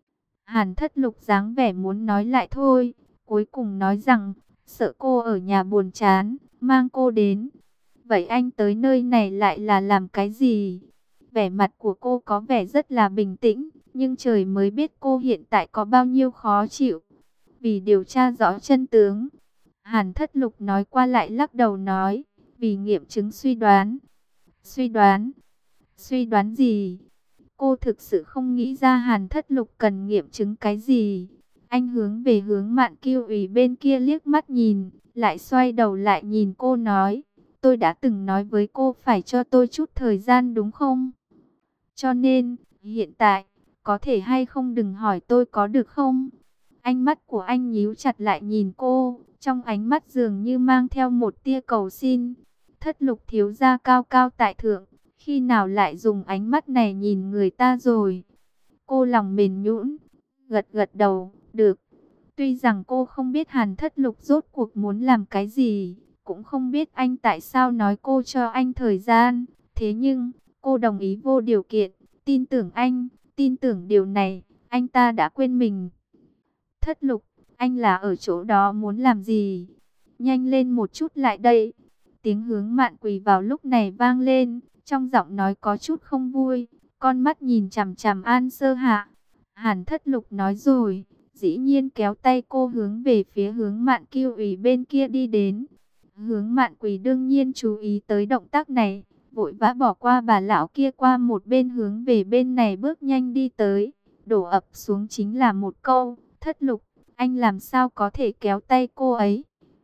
Hàn Thất Lục dáng vẻ muốn nói lại thôi, cuối cùng nói rằng, sợ cô ở nhà buồn chán, mang cô đến. Vậy anh tới nơi này lại là làm cái gì? Vẻ mặt của cô có vẻ rất là bình tĩnh, nhưng trời mới biết cô hiện tại có bao nhiêu khó chịu. Vì điều tra rõ chân tướng. Hàn Thất Lục nói qua lại lắc đầu nói, vì nghiệm chứng suy đoán. Suy đoán? Suy đoán gì? Cô thực sự không nghĩ ra Hàn Thất Lục cần nghiệm chứng cái gì. Anh hướng về Hướng Mạn Kiêu Ủy bên kia liếc mắt nhìn, lại xoay đầu lại nhìn cô nói, tôi đã từng nói với cô phải cho tôi chút thời gian đúng không? Cho nên, hiện tại, có thể hay không đừng hỏi tôi có được không? Ánh mắt của anh nhíu chặt lại nhìn cô, trong ánh mắt dường như mang theo một tia cầu xin. Thất Lục thiếu gia cao cao tại thượng, khi nào lại dùng ánh mắt này nhìn người ta rồi? Cô lòng mềm nhũn, gật gật đầu, được. Tuy rằng cô không biết Hàn Thất Lục rốt cuộc muốn làm cái gì, cũng không biết anh tại sao nói cô cho anh thời gian, thế nhưng cô đồng ý vô điều kiện, tin tưởng anh, tin tưởng điều này, anh ta đã quên mình. Thất Lục, anh là ở chỗ đó muốn làm gì? Nhanh lên một chút lại đây. Tiếng Hướng Mạn Quỳ vào lúc này vang lên, trong giọng nói có chút không vui, con mắt nhìn chằm chằm An Sơ Hạ. Hàn Thất Lục nói rồi, dĩ nhiên kéo tay cô hướng về phía Hướng Mạn Kiêu Ủy bên kia đi đến. Hướng Mạn Quỳ đương nhiên chú ý tới động tác này, vội vã bỏ qua bà lão kia qua một bên hướng về bên này bước nhanh đi tới. Đổ ập xuống chính là một câu, Thất Lục, anh làm sao có thể kéo tay cô ấy?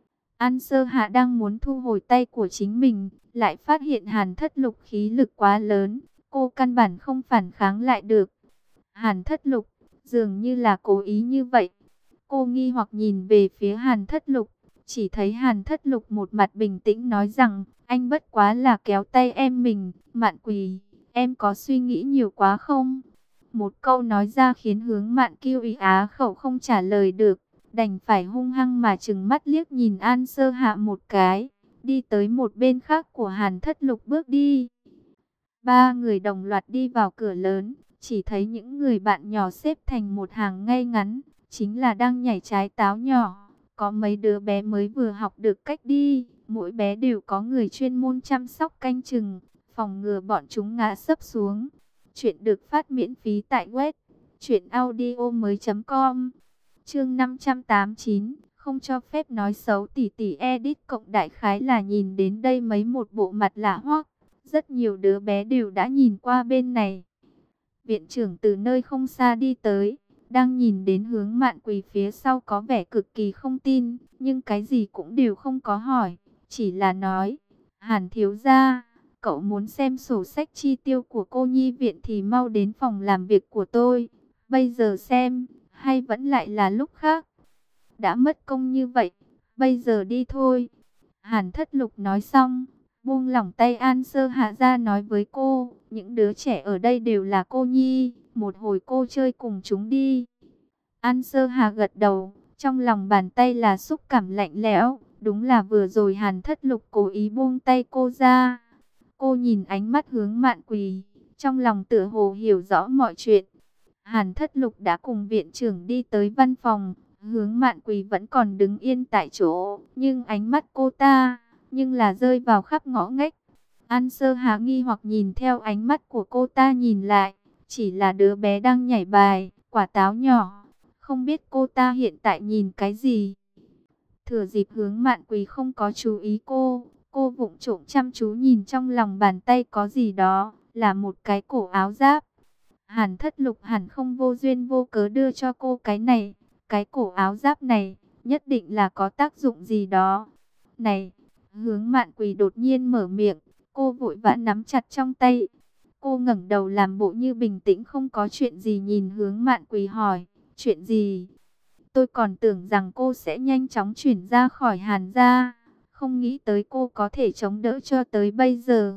An Sơ Hạ đang muốn thu hồi tay của chính mình, lại phát hiện Hàn Thất Lục khí lực quá lớn, cô căn bản không phản kháng lại được. Hàn Thất Lục, dường như là cố ý như vậy. Cô nghi hoặc nhìn về phía Hàn Thất Lục, chỉ thấy Hàn Thất Lục một mặt bình tĩnh nói rằng, anh bất quá là kéo tay em mình, Mạn Quỳ, em có suy nghĩ nhiều quá không? Một câu nói ra khiến Hướng Mạn Kiêu Ý á khẩu không trả lời được, đành phải hung hăng mà trừng mắt liếc nhìn An Sơ Hạ một cái, đi tới một bên khác của Hàn Thất Lục bước đi. Ba người đồng loạt đi vào cửa lớn, chỉ thấy những người bạn nhỏ xếp thành một hàng ngay ngắn, chính là đang nhảy trái táo nhỏ. Có mấy đứa bé mới vừa học được cách đi, mỗi bé đều có người chuyên môn chăm sóc canh chừng, phòng ngừa bọn chúng ngã sấp xuống. Chuyện được phát miễn phí tại web truyệnaudiomoi.com. Chương 589, không cho phép nói xấu tỷ tỷ edit cộng đại khái là nhìn đến đây mấy một bộ mặt lạ hoắc, rất nhiều đứa bé đều đã nhìn qua bên này. Viện trưởng từ nơi không xa đi tới, đang nhìn đến Hướng Mạn Quỳ phía sau có vẻ cực kỳ không tin, nhưng cái gì cũng đều không có hỏi, chỉ là nói, Hàn thiếu gia, cậu muốn xem sổ sách chi tiêu của cô nhi viện thì mau đến phòng làm việc của tôi, bây giờ xem, hay vẫn lại là lúc khác. Đã mất công như vậy, bây giờ đi thôi. Hàn Thất Lục nói xong, buông lỏng tay An Sơ Hạ ra nói với cô, những đứa trẻ ở đây đều là cô nhi, một hồi cô chơi cùng chúng đi. An Sơ Hạ gật đầu, trong lòng bàn tay là xúc cảm lạnh lẽo, đúng là vừa rồi Hàn Thất Lục cố ý buông tay cô ra. Cô nhìn ánh mắt Hướng Mạn Quỳ, trong lòng tựa hồ hiểu rõ mọi chuyện. Hàn Thất Lục đã cùng viện trưởng đi tới văn phòng, Hướng Mạn Quỳ vẫn còn đứng yên tại chỗ, nhưng ánh mắt cô ta nhưng là rơi vào khắp ngõ ngách. An Sơ Hà nghi hoặc nhìn theo ánh mắt của cô ta nhìn lại, chỉ là đứa bé đang nhảy bài, quả táo nhỏ, Không biết cô ta hiện tại nhìn cái gì? Thừa dịp Hướng Mạn Quỳ không có chú ý cô vụng trộm chăm chú nhìn trong lòng bàn tay có gì đó, là một cái cổ áo giáp. Hàn Thất Lục hẳn không vô duyên vô cớ đưa cho cô cái này, cái cổ áo giáp này, nhất định là có tác dụng gì đó. Này, Hướng Mạn Quỳ đột nhiên mở miệng, cô vội vã nắm chặt trong tay. Cô ngẩng đầu làm bộ như bình tĩnh không có chuyện gì nhìn Hướng Mạn Quỳ hỏi, chuyện gì? Tôi còn tưởng rằng cô sẽ nhanh chóng chuyển ra khỏi Hàn gia, không nghĩ tới cô có thể chống đỡ cho tới bây giờ.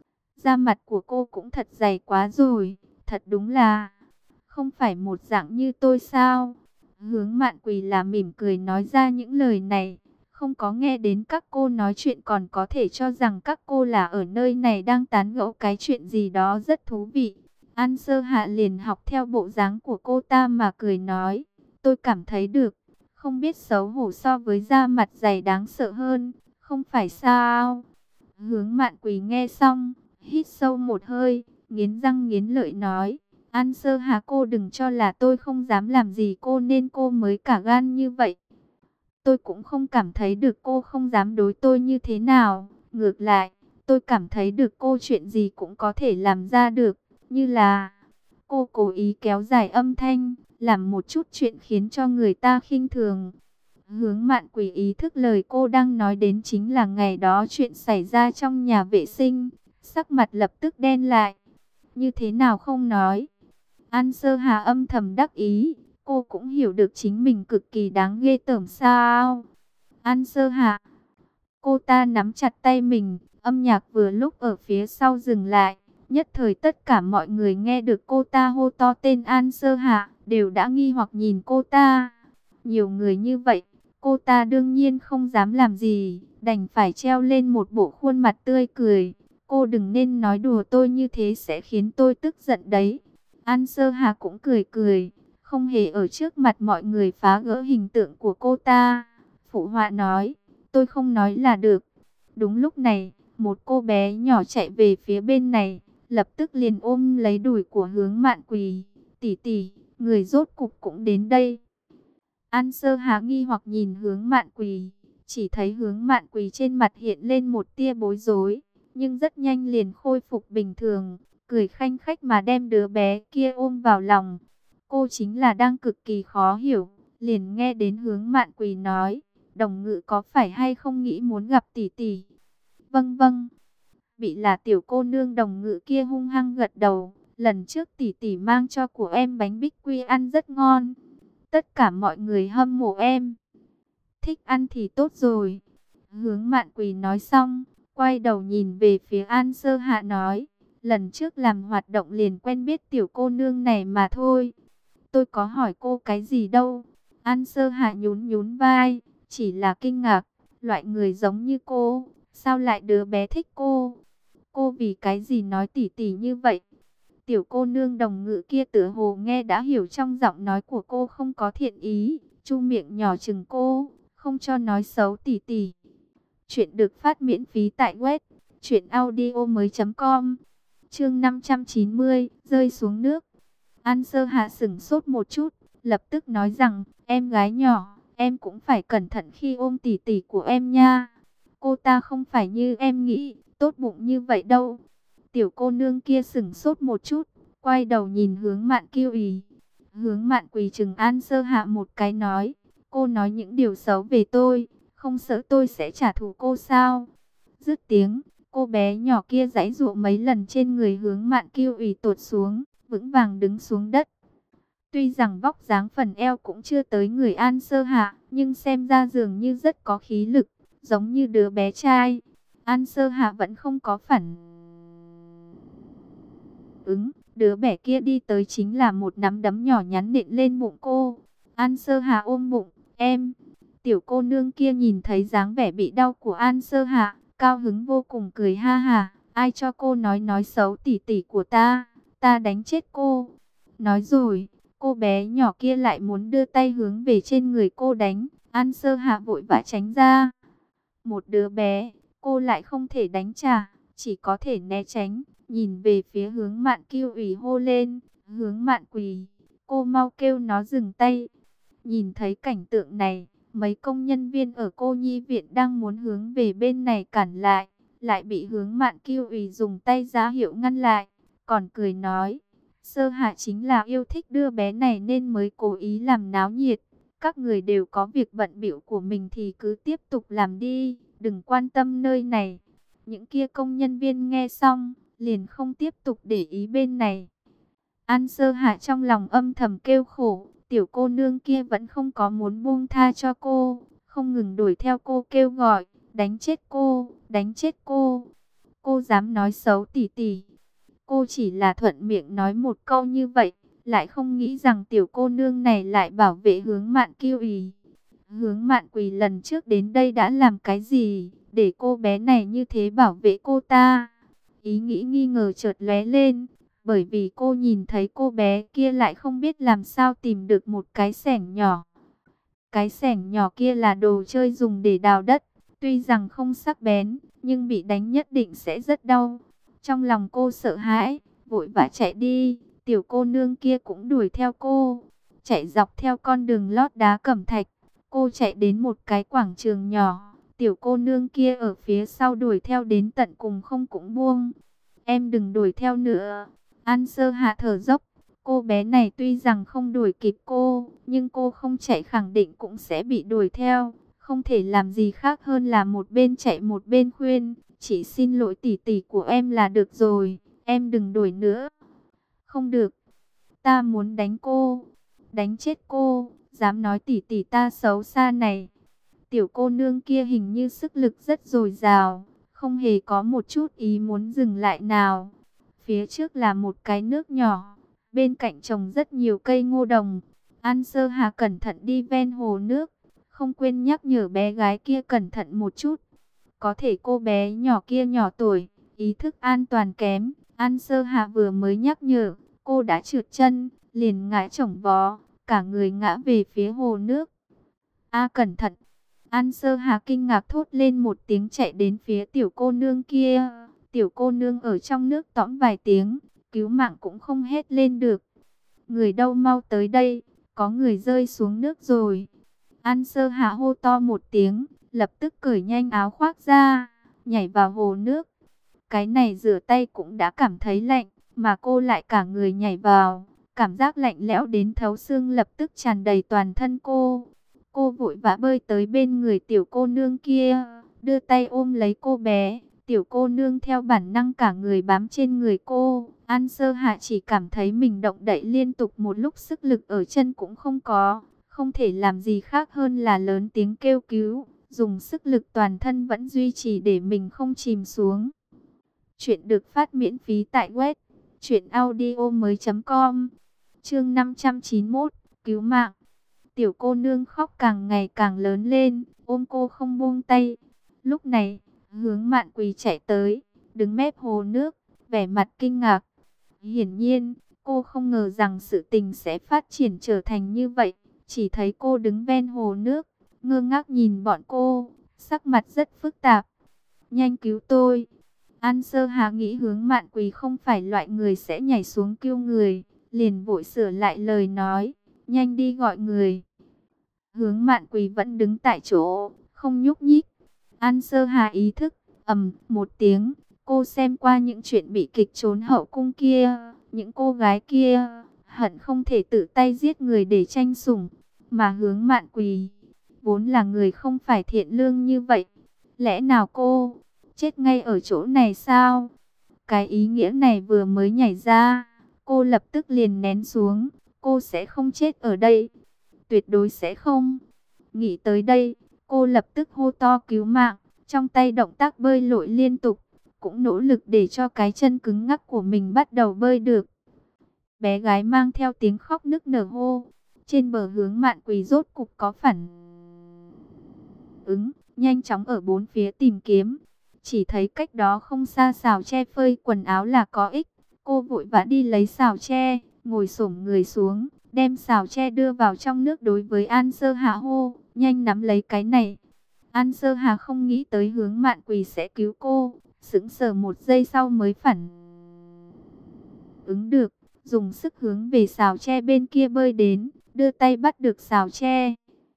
Da mặt của cô cũng thật dày quá rồi, thật đúng là không phải một dạng như tôi sao? Hướng Mạn Quỳ là mỉm cười nói ra những lời này, không có nghe đến các cô nói chuyện còn có thể cho rằng các cô là ở nơi này đang tán gẫu cái chuyện gì đó rất thú vị. An Sơ Hạ liền học theo bộ dáng của cô ta mà cười nói, tôi cảm thấy được, không biết xấu hổ so với da mặt dày đáng sợ hơn, không phải sao? Hướng Mạn Quỳ nghe xong, hít sâu một hơi, nghiến răng nghiến lợi nói, An Sơ Hà, cô đừng cho là tôi không dám làm gì cô nên cô mới cả gan như vậy. Tôi cũng không cảm thấy được cô không dám đối tôi như thế nào. Ngược lại, tôi cảm thấy được cô chuyện gì cũng có thể làm ra được. Như là cô cố ý kéo dài âm thanh, làm một chút chuyện khiến cho người ta khinh thường. Hướng Mạn Quỳ ý thức lời cô đang nói đến chính là ngày đó chuyện xảy ra trong nhà vệ sinh. Sắc mặt lập tức đen lại. Như thế nào không nói? An Sơ Hà âm thầm đắc ý, cô cũng hiểu được chính mình cực kỳ đáng ghê tởm sao. An Sơ Hà, cô ta nắm chặt tay mình, âm nhạc vừa lúc ở phía sau dừng lại. Nhất thời tất cả mọi người nghe được cô ta hô to tên An Sơ Hà, đều đã nghi hoặc nhìn cô ta. Nhiều người như vậy, cô ta đương nhiên không dám làm gì, đành phải treo lên một bộ khuôn mặt tươi cười. Cô đừng nên nói đùa tôi như thế sẽ khiến tôi tức giận đấy. An Sơ Hà cũng cười cười, không hề ở trước mặt mọi người phá vỡ hình tượng của cô ta. Phụ họa nói, tôi không nói là được. Đúng lúc này, một cô bé nhỏ chạy về phía bên này, lập tức liền ôm lấy đùi của Hướng Mạn Quỳ. Tỷ tỷ, người rốt cục cũng đến đây. An Sơ Hà nghi hoặc nhìn Hướng Mạn Quỳ, chỉ thấy Hướng Mạn Quỳ trên mặt hiện lên một tia bối rối, nhưng rất nhanh liền khôi phục bình thường, cười khanh khách mà đem đứa bé kia ôm vào lòng. Cô chính là đang cực kỳ khó hiểu, liền nghe đến Hướng Mạn Quỳ nói, Đồng Ngự có phải hay không nghĩ muốn gặp tỷ tỷ? Vâng vâng. Bị là tiểu cô nương Đồng Ngự kia hung hăng gật đầu, lần trước tỷ tỷ mang cho của em bánh bích quy ăn rất ngon. Tất cả mọi người hâm mộ em. Thích ăn thì tốt rồi. Hướng Mạn Quỳ nói xong, quay đầu nhìn về phía An Sơ Hạ nói, lần trước làm hoạt động liền quen biết tiểu cô nương này mà thôi. Tôi có hỏi cô cái gì đâu. An Sơ Hạ nhún nhún vai, chỉ là kinh ngạc, loại người giống như cô, sao lại đứa bé thích cô? Cô vì cái gì nói tỉ tỉ như vậy? Tiểu cô nương Đồng Ngự kia tựa hồ nghe đã hiểu trong giọng nói của cô không có thiện ý, chu miệng nhỏ chừng cô, không cho nói xấu tỉ tỉ. Chuyện được phát miễn phí tại web truyệnaudiomoi.com. Chương 590, rơi xuống nước. An Sơ Hạ sững sốt một chút, lập tức nói rằng, em gái nhỏ, em cũng phải cẩn thận khi ôm tỉ tỉ của em nha. Cô ta không phải như em nghĩ, tốt bụng như vậy đâu. Tiểu cô nương kia sững sốt một chút, quay đầu nhìn Hướng Mạn Kiêu Ý. Hướng Mạn Quỳ trừng An Sơ Hạ một cái nói, cô nói những điều xấu về tôi, không sợ tôi sẽ trả thù cô sao? Dứt tiếng, cô bé nhỏ kia giãy giụa mấy lần trên người Hướng Mạn Kiêu Ý tụt xuống, vững vàng đứng xuống đất. Tuy rằng vóc dáng phần eo cũng chưa tới người An Sơ Hạ, nhưng xem ra dường như rất có khí lực, giống như đứa bé trai. An Sơ Hạ vẫn không có phản ứng, đứa bé kia đi tới chính là một nắm đấm nhỏ nhắn nện lên bụng cô. An Sơ Hạ ôm bụng, em. Tiểu cô nương kia nhìn thấy dáng vẻ bị đau của An Sơ Hạ, cao hứng vô cùng cười ha ha, ai cho cô nói xấu tỉ tỉ của ta đánh chết cô. Nói rồi, cô bé nhỏ kia lại muốn đưa tay hướng về trên người cô đánh, An Sơ Hạ vội vã tránh ra. Một đứa bé, cô lại không thể đánh trả, chỉ có thể né tránh, nhìn về phía Hướng Mạn Kiêu Ủy hô lên, Hướng Mạn Quỳ, cô mau kêu nó dừng tay. Nhìn thấy cảnh tượng này, mấy công nhân viên ở cô nhi viện đang muốn hướng về bên này cản lại, lại bị Hướng Mạn Kiêu ủy dùng tay ra hiệu ngăn lại, còn cười nói, Sơ Hạ chính là yêu thích đưa bé này nên mới cố ý làm náo nhiệt. Các người đều có việc bận bịu của mình thì cứ tiếp tục làm đi, đừng quan tâm nơi này. Những kia công nhân viên nghe xong, liền không tiếp tục để ý bên này. An Sơ Hạ trong lòng âm thầm kêu khổ, tiểu cô nương kia vẫn không có muốn buông tha cho cô, không ngừng đuổi theo cô kêu gọi, đánh chết cô, đánh chết cô. Cô dám nói xấu tỷ tỷ. Cô chỉ là thuận miệng nói một câu như vậy, lại không nghĩ rằng tiểu cô nương này lại bảo vệ Hướng Mạn Kiêu ý. Hướng Mạn Quỳ lần trước đến đây đã làm cái gì, để cô bé này như thế bảo vệ cô ta? Ý nghĩ nghi ngờ chợt lóe lên, bởi vì cô nhìn thấy cô bé kia lại không biết làm sao tìm được một cái xẻng nhỏ. Cái xẻng nhỏ kia là đồ chơi dùng để đào đất, tuy rằng không sắc bén, nhưng bị đánh nhất định sẽ rất đau. Trong lòng cô sợ hãi, vội vã chạy đi, tiểu cô nương kia cũng đuổi theo cô. Chạy dọc theo con đường lót đá cẩm thạch, cô chạy đến một cái quảng trường nhỏ, tiểu cô nương kia ở phía sau đuổi theo đến tận cùng không cũng buông. Em đừng đuổi theo nữa. An Sơ Hạ thở dốc, cô bé này tuy rằng không đuổi kịp cô, nhưng cô không chạy khẳng định cũng sẽ bị đuổi theo. Không thể làm gì khác hơn là một bên chạy một bên khuyên, chỉ xin lỗi tỷ tỷ của em là được rồi, em đừng đuổi nữa. Không được, ta muốn đánh cô, đánh chết cô, dám nói tỷ tỷ ta xấu xa này. Tiểu cô nương kia hình như sức lực rất dồi dào, không hề có một chút ý muốn dừng lại nào. Phía trước là một cái nước nhỏ, bên cạnh trồng rất nhiều cây ngô đồng. An Sơ Hà cẩn thận đi ven hồ nước, không quên nhắc nhở bé gái kia cẩn thận một chút. Có thể cô bé nhỏ kia nhỏ tuổi, ý thức an toàn kém. An Sơ Hà vừa mới nhắc nhở, cô đã trượt chân, liền ngã chồng vó, cả người ngã về phía hồ nước. A cẩn thận! An Sơ Hà kinh ngạc thốt lên một tiếng chạy đến phía tiểu cô nương kia. Tiểu cô nương ở trong nước tõm vài tiếng, cứu mạng cũng không hét lên được. Người đâu mau tới đây, có người rơi xuống nước rồi. An Sơ Hà hô to một tiếng, lập tức cởi nhanh áo khoác ra, nhảy vào hồ nước. Cái này rửa tay cũng đã cảm thấy lạnh, mà cô lại cả người nhảy vào. Cảm giác lạnh lẽo đến thấu xương lập tức tràn đầy toàn thân cô. Cô vội vã bơi tới bên người tiểu cô nương kia, đưa tay ôm lấy cô bé. Tiểu cô nương theo bản năng cả người bám trên người cô. An Sơ Hạ chỉ cảm thấy mình động đậy liên tục một lúc, sức lực ở chân cũng không có. Không thể làm gì khác hơn là lớn tiếng kêu cứu, dùng sức lực toàn thân vẫn duy trì để mình không chìm xuống. Chuyện được phát miễn phí tại web truyệnaudiomoi.com. Chương 591, cứu mạng. Tiểu cô nương khóc càng ngày càng lớn lên, ôm cô không buông tay. Lúc này, Hướng Mạn Quỳ chạy tới, đứng mép hồ nước, vẻ mặt kinh ngạc. Hiển nhiên, cô không ngờ rằng sự tình sẽ phát triển trở thành như vậy. Chỉ thấy cô đứng ven hồ nước, ngơ ngác nhìn bọn cô, sắc mặt rất phức tạp. Nhanh cứu tôi! An Sơ Hà nghĩ Hướng Mạn Quỳ không phải loại người sẽ nhảy xuống cứu người, liền vội sửa lại lời nói, nhanh đi gọi người. Hướng Mạn Quỳ vẫn đứng tại chỗ, không nhúc nhích. An Sơ Hà ý thức, một tiếng, cô xem qua những chuyện bị kịch trốn hậu cung kia, những cô gái kia, hận không thể tự tay giết người để tranh sủng. Mà Hướng Mạn Quỳ, vốn là người không phải thiện lương như vậy. Lẽ nào cô chết ngay ở chỗ này sao? Cái ý nghĩa này vừa mới nhảy ra, cô lập tức liền nén xuống. Cô sẽ không chết ở đây. Tuyệt đối sẽ không. Nghĩ tới đây, cô lập tức hô to cứu mạng, trong tay động tác bơi lội liên tục, cũng nỗ lực để cho cái chân cứng ngắc của mình bắt đầu bơi được. Bé gái mang theo tiếng khóc nức nở hô. Trên bờ Hướng Mạn Quỳ rốt cục có phản ứng, nhanh chóng ở bốn phía tìm kiếm. Chỉ thấy cách đó không xa xào tre phơi quần áo là có ích. Cô vội vã đi lấy xào tre, ngồi xổm người xuống, đem xào tre đưa vào trong nước, đối với An Sơ Hà hô, nhanh nắm lấy cái này. An Sơ Hà không nghĩ tới Hướng Mạn Quỳ sẽ cứu cô, sững sờ một giây sau mới phản ứng được, dùng sức hướng về xào tre bên kia bơi đến. đưa tay bắt được sào tre.